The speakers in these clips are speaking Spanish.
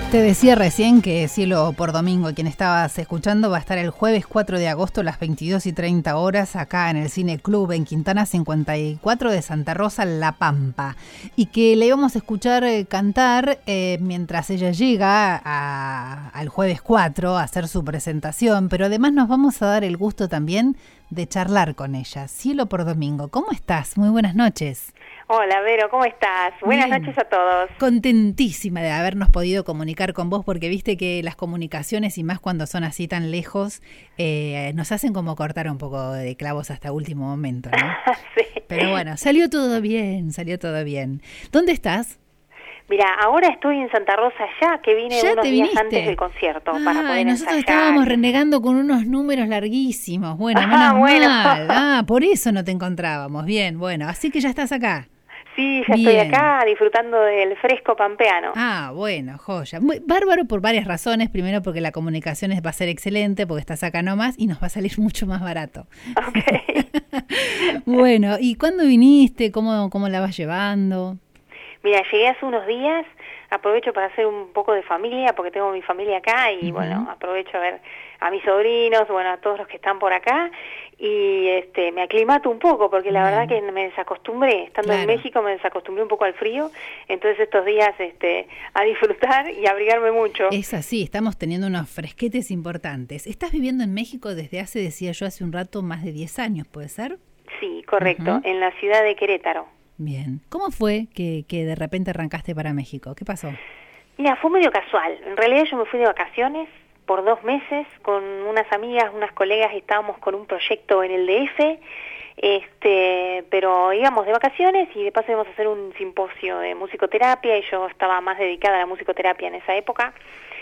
Te decía recién que Cielo por Domingo, quien estabas escuchando, va a estar el jueves 4 de agosto a las 22:30 horas acá en el Cine Club en Quintana 54 de Santa Rosa, La Pampa. Y que le íbamos a escuchar cantar mientras ella llega al jueves 4 a hacer su presentación, pero además nos vamos a dar el gusto también de charlar con ella. Cielo por Domingo, ¿cómo estás? Muy buenas noches. Hola, Vero, ¿cómo estás? Buenas noches a todos. Contentísima de habernos podido comunicar con vos, porque viste que las comunicaciones, y más cuando son así tan lejos, nos hacen como cortar un poco de clavos hasta último momento, ¿no? Sí. Pero bueno, salió todo bien, salió todo bien. ¿Dónde estás? Mira, ahora estoy en Santa Rosa ya, que vine ¿Ya unos te días viniste? antes del concierto para poder nosotros ensayar. estábamos renegando con unos números larguísimos. Bueno, bueno. mal. Por eso no te encontrábamos. Bien, bueno, así que ya estás acá. Sí, ya Bien. estoy acá disfrutando del fresco pampeano. Bueno, joya. Muy bárbaro por varias razones. Primero porque la comunicación va a ser excelente, porque estás acá nomás y nos va a salir mucho más barato. Okay. Bueno, ¿y cuándo viniste? ¿Cómo la vas llevando? Mira, llegué hace unos días, aprovecho para hacer un poco de familia, porque tengo mi familia acá y bueno, aprovecho a ver a mis sobrinos, bueno, a todos los que están por acá y me aclimato un poco, porque la verdad que me desacostumbré, estando en México me desacostumbré un poco al frío, entonces estos días a disfrutar y abrigarme mucho. Es así, estamos teniendo unos fresquetes importantes. ¿Estás viviendo en México desde hace, decía yo hace un rato, más de 10 años, puede ser? Sí, correcto, en la ciudad de Querétaro. Bien. ¿Cómo fue que de repente arrancaste para México? ¿Qué pasó? Mira, fue medio casual. En realidad yo me fui de vacaciones por 2 meses con unas amigas, unas colegas, y estábamos con un proyecto en el DF, pero íbamos de vacaciones y de paso íbamos a hacer un simposio de musicoterapia y yo estaba más dedicada a la musicoterapia en esa época.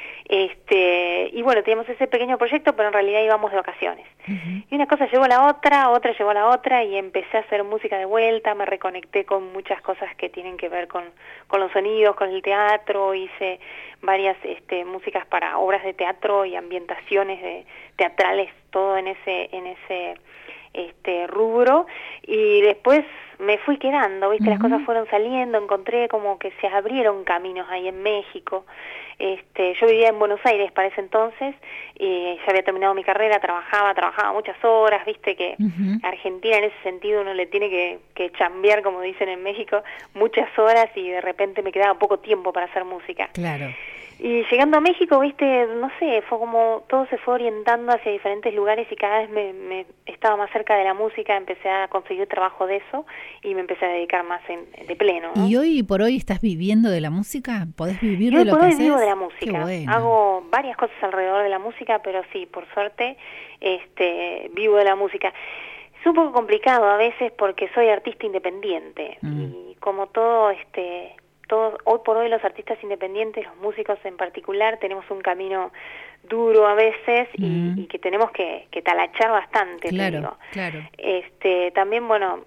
Y bueno, teníamos ese pequeño proyecto, pero en realidad íbamos de vacaciones. Y una cosa llevó a la otra llevó a la otra, y empecé a hacer música de vuelta, me reconecté con muchas cosas que tienen que ver con los sonidos, con el teatro, hice varias músicas para obras de teatro y ambientaciones teatrales, todo en ese rubro, y después me fui quedando, ¿viste? Las cosas fueron saliendo, encontré como que se abrieron caminos ahí en México. Yo vivía en Buenos Aires para ese entonces, y ya había terminado mi carrera, trabajaba muchas horas, ¿viste? Que Argentina en ese sentido uno le tiene que chambear, como dicen en México, muchas horas, y de repente me quedaba poco tiempo para hacer música. Claro. Y llegando a México, viste, no sé, fue como todo se fue orientando hacia diferentes lugares y cada vez me estaba más cerca de la música, empecé a conseguir trabajo de eso y me empecé a dedicar más de pleno, ¿no? ¿Y hoy por hoy estás viviendo de la música? ¿Podés vivir de lo que haces? Yo por hoy vivo de la música. Qué bueno. Hago varias cosas alrededor de la música, pero sí, por suerte, vivo de la música. Es un poco complicado a veces porque soy artista independiente y como todo hoy por hoy los artistas independientes, los músicos en particular, tenemos un camino duro a veces y que tenemos que talachar bastante, claro, te digo. Claro. También, bueno,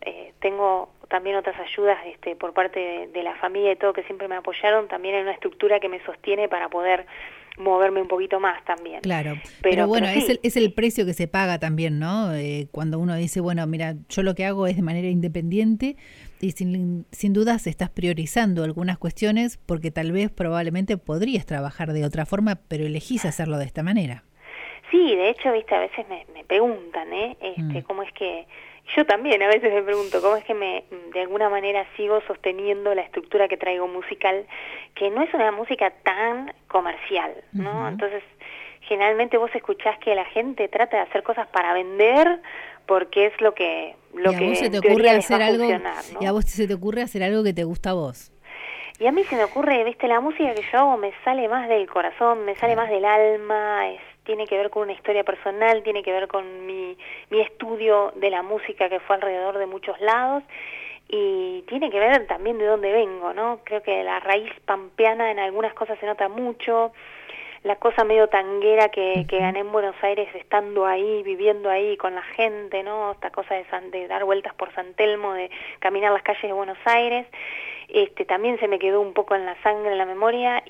tengo también otras ayudas por parte de la familia y todo, que siempre me apoyaron, también en una estructura que me sostiene para poder moverme un poquito más también. Claro, pero bueno, sí. es el precio que se paga también, ¿no? Cuando uno dice, bueno, mira, yo lo que hago es de manera independiente y sin dudas estás priorizando algunas cuestiones porque tal vez probablemente podrías trabajar de otra forma, pero elegís hacerlo de esta manera. Sí, de hecho, viste, a veces me preguntan, cómo es que... Yo también a veces me pregunto cómo es que de alguna manera sigo sosteniendo la estructura que traigo musical, que no es una música tan comercial, ¿no? Entonces, generalmente vos escuchás que la gente trata de hacer cosas para vender porque es lo que ¿Y a vos se te ocurre hacer algo, ¿no? ¿Y a vos se te ocurre hacer algo que te gusta a vos? Y a mí se me ocurre, viste, la música que yo hago me sale más del corazón, me sale más del alma, tiene que ver con una historia personal, tiene que ver con mi estudio de la música que fue alrededor de muchos lados y tiene que ver también de dónde vengo, ¿no? Creo que la raíz pampeana en algunas cosas se nota mucho, la cosa medio tanguera que gané en Buenos Aires estando ahí, viviendo ahí con la gente, ¿no? Esta cosa de dar vueltas por San Telmo, de caminar las calles de Buenos Aires, también se me quedó un poco en la sangre, en la memoria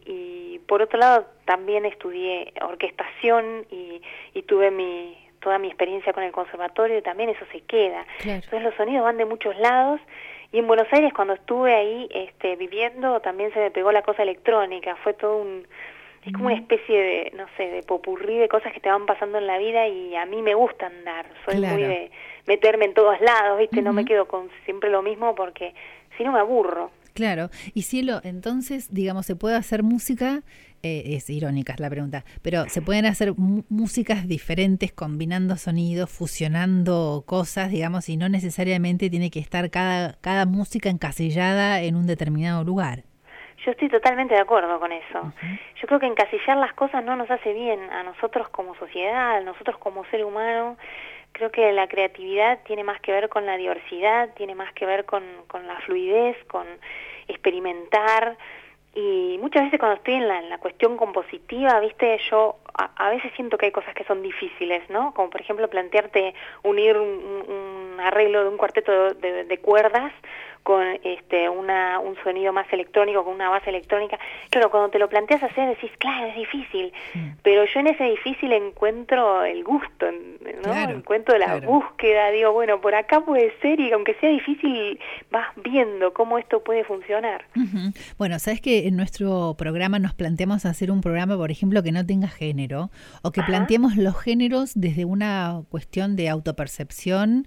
y por otro lado también estudié orquestación y tuve toda mi experiencia con el conservatorio y también eso se queda. Claro. Entonces los sonidos van de muchos lados Y en Buenos Aires, cuando estuve ahí viviendo, también se me pegó la cosa electrónica. Fue todo es como una especie de, no sé, de popurrí de cosas que te van pasando en la vida, y a mí me gusta andar. Soy muy de meterme en todos lados, ¿viste? No me quedo con siempre lo mismo, porque si no me aburro. Claro. Y Cielo, entonces, digamos, se puede hacer música, es irónica es la pregunta, pero se pueden hacer músicas diferentes, combinando sonidos, fusionando cosas, digamos, y no necesariamente tiene que estar cada música encasillada en un determinado lugar. Yo estoy totalmente de acuerdo con eso. Yo creo que encasillar las cosas no nos hace bien a nosotros como sociedad, a nosotros como ser humano. Creo que la creatividad tiene más que ver con la diversidad, tiene más que ver con la fluidez, con experimentar. Y muchas veces cuando estoy en la cuestión compositiva, ¿viste? Yo a veces siento que hay cosas que son difíciles, ¿no? Como por ejemplo plantearte unir un arreglo de un cuarteto de cuerdas con un sonido más electrónico, con una base electrónica. Claro, cuando te lo planteas hacer decís, claro, es difícil, pero yo en ese difícil encuentro el gusto, ¿no? Claro, encuentro la búsqueda, digo, bueno, por acá puede ser, y aunque sea difícil, vas viendo cómo esto puede funcionar. Bueno, sabes que en nuestro programa nos planteamos hacer un programa, por ejemplo, que no tenga género, o que planteemos los géneros desde una cuestión de autopercepción,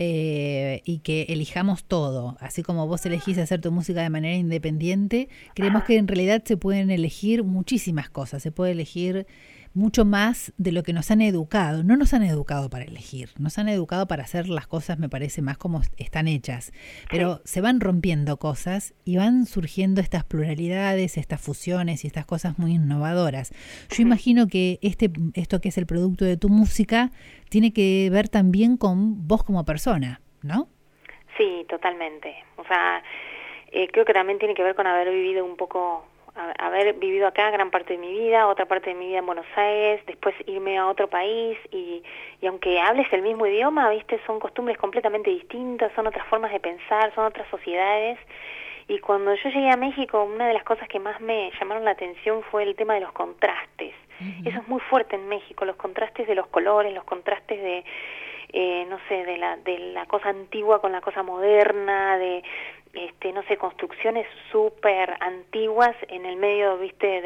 y que elijamos todo, así como vos elegís hacer tu música de manera independiente. Creemos que en realidad se pueden elegir muchísimas cosas, se puede elegir mucho más de lo que nos han educado. No nos han educado para elegir, nos han educado para hacer las cosas, me parece, más como están hechas. Pero se van rompiendo cosas y van surgiendo estas pluralidades, estas fusiones y estas cosas muy innovadoras. Yo imagino que esto que es el producto de tu música tiene que ver también con vos como persona, ¿no? Sí, totalmente. O sea, creo que también tiene que ver con haber vivido haber vivido acá gran parte de mi vida, otra parte de mi vida en Buenos Aires, después irme a otro país, y aunque hables el mismo idioma, ¿viste? Son costumbres completamente distintas, son otras formas de pensar, son otras sociedades. Y cuando yo llegué a México, una de las cosas que más me llamaron la atención fue el tema de los contrastes. Eso es muy fuerte en México, los contrastes de los colores, los contrastes de no sé, de la cosa antigua con la cosa moderna, de no sé, construcciones súper antiguas en el medio, ¿viste?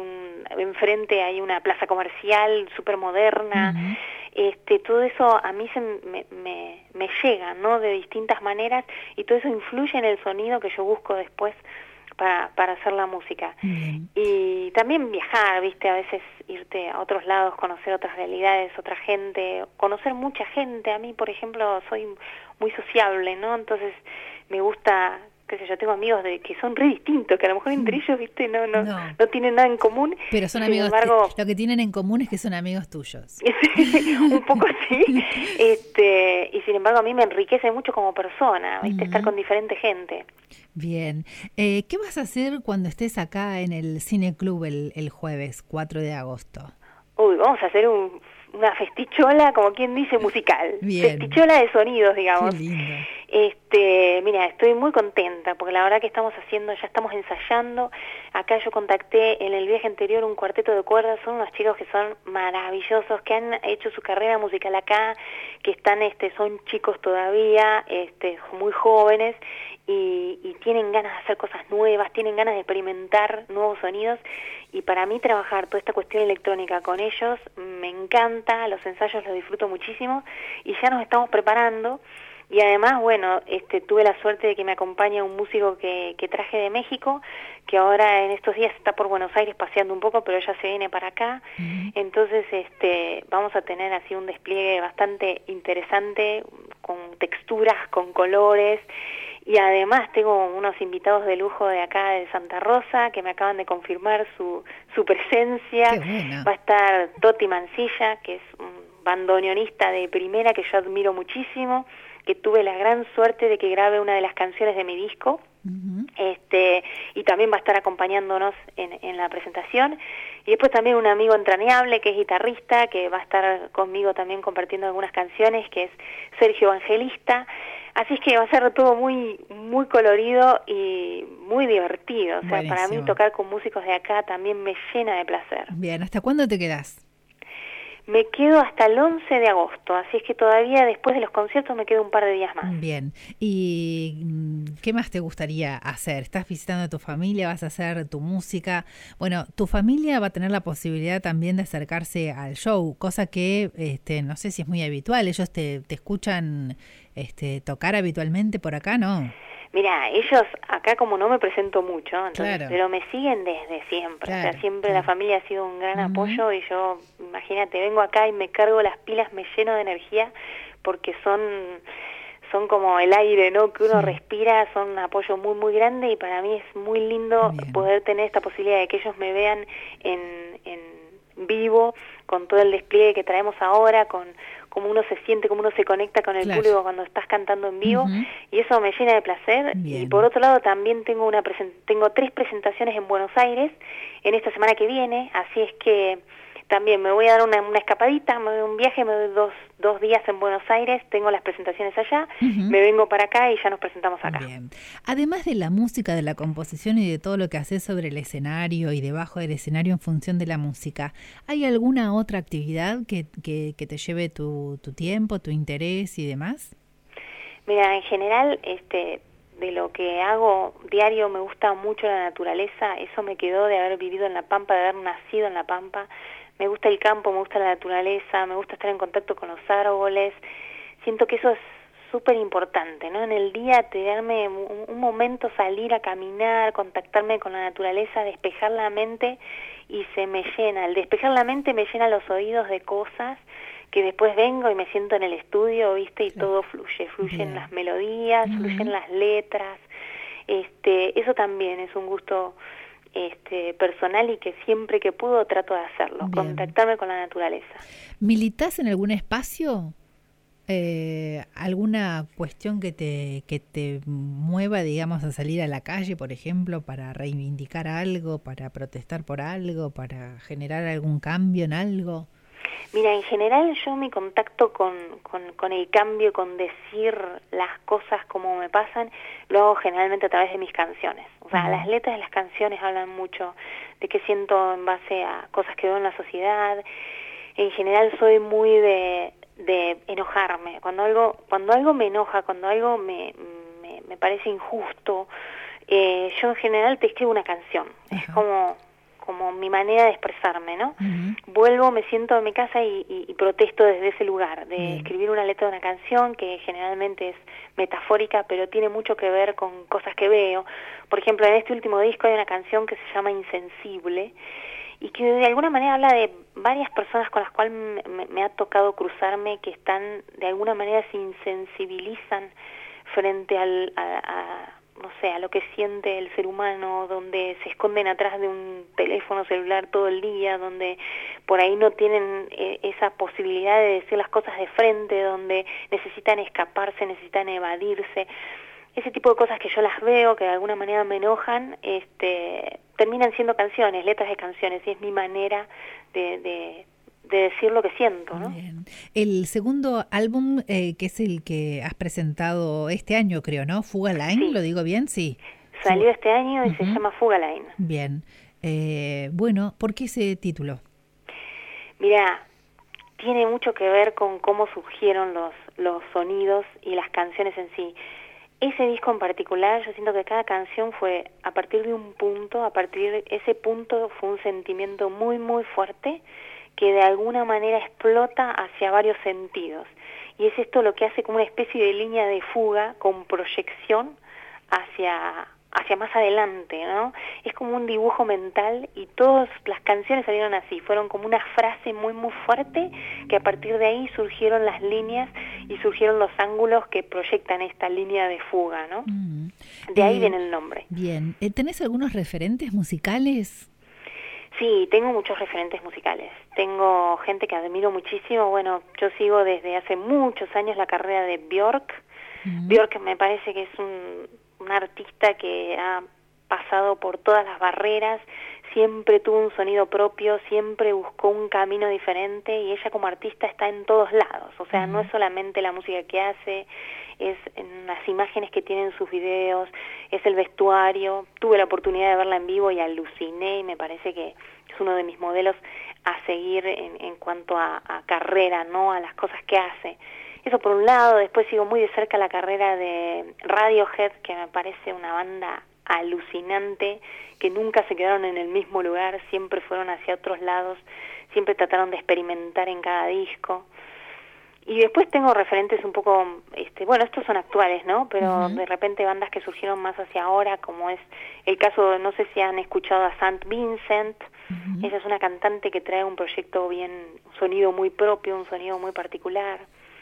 Enfrente hay una plaza comercial súper moderna. Todo eso a mí me llega, ¿no? De distintas maneras, y todo eso influye en el sonido que yo busco después para hacer la música. Y también viajar, ¿viste? A veces irte a otros lados, conocer otras realidades, otra gente, conocer mucha gente. A mí, por ejemplo, soy muy sociable, ¿no? Entonces me gusta, qué sé yo, tengo amigos que son re distintos, que a lo mejor entre ellos, ¿viste? No tienen nada en común. Pero son amigos, sin embargo, lo que tienen en común es que son amigos tuyos. Un poco sí. Y sin embargo a mí me enriquece mucho como persona, ¿viste? Estar con diferente gente. Bien. ¿Qué vas a hacer cuando estés acá en el Cine Club el jueves 4 de agosto? Vamos a hacer una festichola, como quien dice, musical. Bien. Festichola de sonidos, digamos. Qué lindo. Mira, estoy muy contenta, porque la verdad que ya estamos ensayando. Acá yo contacté en el viaje anterior un cuarteto de cuerdas, son unos chicos que son maravillosos, que han hecho su carrera musical acá, que son chicos todavía, muy jóvenes, y tienen ganas de hacer cosas nuevas, tienen ganas de experimentar nuevos sonidos, y para mí trabajar toda esta cuestión electrónica con ellos me encanta, los ensayos los disfruto muchísimo, y ya nos estamos preparando. Y además, bueno, tuve la suerte de que me acompaña un músico que traje de México, que ahora en estos días está por Buenos Aires paseando un poco, pero ya se viene para acá. Entonces, vamos a tener así un despliegue bastante interesante, con texturas, con colores. Y además tengo unos invitados de lujo de acá de Santa Rosa, que me acaban de confirmar su presencia. Qué bueno. Va a estar Toti Mancilla, que es un bandoneonista de primera que yo admiro muchísimo, que tuve la gran suerte de que grabe una de las canciones de mi disco. Y también va a estar acompañándonos en la presentación. Y después también un amigo entrañable que es guitarrista, que va a estar conmigo también compartiendo algunas canciones, que es Sergio Evangelista. Así es que va a ser todo muy muy colorido y muy divertido. O sea, Buenísimo. Para mí tocar con músicos de acá también me llena de placer. Bien, ¿hasta cuándo te quedás? Me quedo hasta el 11 de agosto, así es que todavía después de los conciertos me quedo un par de días más. Bien. ¿Y qué más te gustaría hacer? ¿Estás visitando a tu familia? ¿Vas a hacer tu música? Bueno, tu familia va a tener la posibilidad también de acercarse al show, cosa que no sé si es muy habitual. ¿Ellos te escuchan tocar habitualmente por acá? ¿No? Mira, ellos acá como no me presento mucho, entonces, Claro. Pero me siguen desde siempre, Claro, o sea, siempre claro. la familia ha sido un gran Uh-huh. apoyo y yo, imagínate, vengo acá y me cargo las pilas, me lleno de energía porque son como el aire, ¿no? Que uno respira, son un apoyo muy, muy grande y para mí es muy lindo poder tener esta posibilidad de que ellos me vean en vivo, con todo el despliegue que traemos ahora, con cómo uno se siente, cómo uno se conecta con el público cuando estás cantando en vivo, y eso me llena de placer. Bien. Y por otro lado también tengo tengo 3 presentaciones en Buenos Aires en esta semana que viene, así es que también me voy a dar una escapadita, me doy un viaje, me doy dos días en Buenos Aires, tengo las presentaciones allá, me vengo para acá y ya nos presentamos acá. Bien. Además de la música, de la composición y de todo lo que haces sobre el escenario y debajo del escenario en función de la música, ¿hay alguna otra actividad que te lleve tu tiempo, tu interés y demás? Mira, en general, de lo que hago diario me gusta mucho la naturaleza, eso me quedó de haber vivido en La Pampa, de haber nacido en La Pampa. Me gusta el campo, me gusta la naturaleza, me gusta estar en contacto con los árboles. Siento que eso es súper importante, ¿no? En el día darme un momento, salir a caminar, contactarme con la naturaleza, despejar la mente y se me llena. Al despejar la mente me llena los oídos de cosas que después vengo y me siento en el estudio, ¿viste? Y todo fluyen las melodías, fluyen las letras. Eso también es un gusto personal y que siempre que puedo trato de hacerlo, contactarme con la naturaleza. ¿Militás en algún espacio? ¿Alguna cuestión que te mueva, digamos, a salir a la calle, por ejemplo, para reivindicar algo, para protestar por algo, para generar algún cambio en algo? Mira, en general yo mi contacto con el cambio, con decir las cosas como me pasan, lo hago generalmente a través de mis canciones. O sea, las letras de las canciones hablan mucho de qué siento en base a cosas que veo en la sociedad. En general soy muy de enojarme. Cuando algo me enoja, cuando algo me parece injusto, yo en general te escribo una canción. Es como mi manera de expresarme, ¿no? Vuelvo, me siento en mi casa y protesto desde ese lugar, de escribir una letra de una canción que generalmente es metafórica, pero tiene mucho que ver con cosas que veo. Por ejemplo, en este último disco hay una canción que se llama Insensible, y que de alguna manera habla de varias personas con las cuales me ha tocado cruzarme, que están, de alguna manera se insensibilizan frente no sé, a lo que siente el ser humano, donde se esconden atrás de un teléfono celular todo el día, donde por ahí no tienen esa posibilidad de decir las cosas de frente, donde necesitan escaparse, necesitan evadirse. Ese tipo de cosas que yo las veo, que de alguna manera me enojan, terminan siendo canciones, letras de canciones, y es mi manera de decir lo que siento, ¿no? Bien. El segundo álbum, que es el que has presentado este año, creo, ¿no? Fuga Line, Sí. ¿lo digo bien? Sí. Salió este año y se llama Fuga Line. Bien. Bueno, ¿por qué ese título? Mira, tiene mucho que ver con cómo surgieron los sonidos y las canciones en sí. Ese disco en particular, yo siento que cada canción fue a partir de un punto, a partir de ese punto fue un sentimiento muy, muy fuerte que de alguna manera explota hacia varios sentidos. Y es esto lo que hace como una especie de línea de fuga con proyección hacia más adelante, ¿no? Es como un dibujo mental y todas las canciones salieron así, fueron como una frase muy muy fuerte que a partir de ahí surgieron las líneas y surgieron los ángulos que proyectan esta línea de fuga, ¿no? De ahí viene el nombre. Bien, ¿tenés algunos referentes musicales? Sí, tengo muchos referentes musicales. Tengo gente que admiro muchísimo. Bueno, yo sigo desde hace muchos años la carrera de Björk. Björk me parece que es un artista que ha pasado por todas las barreras, siempre tuvo un sonido propio, siempre buscó un camino diferente, y ella como artista está en todos lados, o sea, no es solamente la música que hace, es en las imágenes que tiene en sus videos, es el vestuario. Tuve la oportunidad de verla en vivo y aluciné, y me parece que es uno de mis modelos a seguir en cuanto a carrera, ¿no? A las cosas que hace. Eso por un lado. Después sigo muy de cerca la carrera de Radiohead, que me parece una banda alucinante, que nunca se quedaron en el mismo lugar, siempre fueron hacia otros lados, siempre trataron de experimentar en cada disco. Y después tengo referentes un poco, bueno, estos son actuales, ¿no? Pero de repente bandas que surgieron más hacia ahora, como es el caso, no sé si han escuchado a St. Vincent. Ella es una cantante que trae un proyecto un sonido muy propio, un sonido muy particular.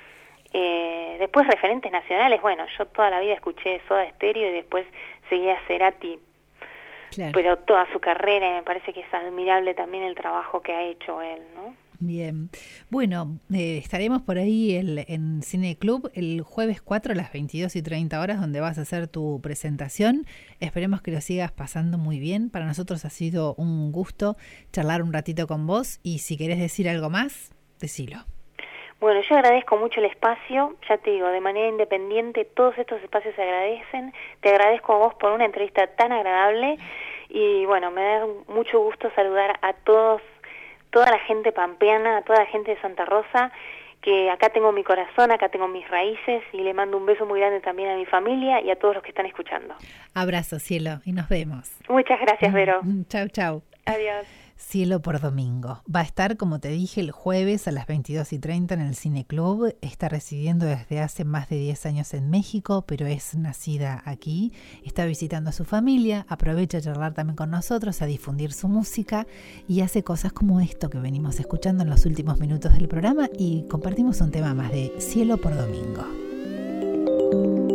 Después referentes nacionales, bueno, yo toda la vida escuché Soda Stereo y después seguí a Cerati, claro, pero toda su carrera, me parece que es admirable también el trabajo que ha hecho él, ¿no? Bien, bueno, estaremos por ahí en Cine Club el jueves 4 a las 22:30, donde vas a hacer tu presentación. Esperemos que lo sigas pasando muy bien. Para nosotros ha sido un gusto charlar un ratito con vos, y si querés decir algo más, decilo. Bueno, yo agradezco mucho el espacio, ya te digo, de manera independiente, todos estos espacios se agradecen. Te agradezco a vos por una entrevista tan agradable, y bueno, me da mucho gusto saludar a toda la gente pampeana, a toda la gente de Santa Rosa, que acá tengo mi corazón, acá tengo mis raíces, y le mando un beso muy grande también a mi familia y a todos los que están escuchando. Abrazo, Cielo, y nos vemos. Muchas gracias, Vero. Chau, chau. Adiós. Cielo por Domingo. Va a estar, como te dije, el jueves a las 22:30 en el Cine Club. Está residiendo desde hace más de 10 años en México, pero es nacida aquí. Está visitando a su familia, aprovecha a charlar también con nosotros, a difundir su música, y hace cosas como esto que venimos escuchando en los últimos minutos del programa, y compartimos un tema más de Cielo por Domingo.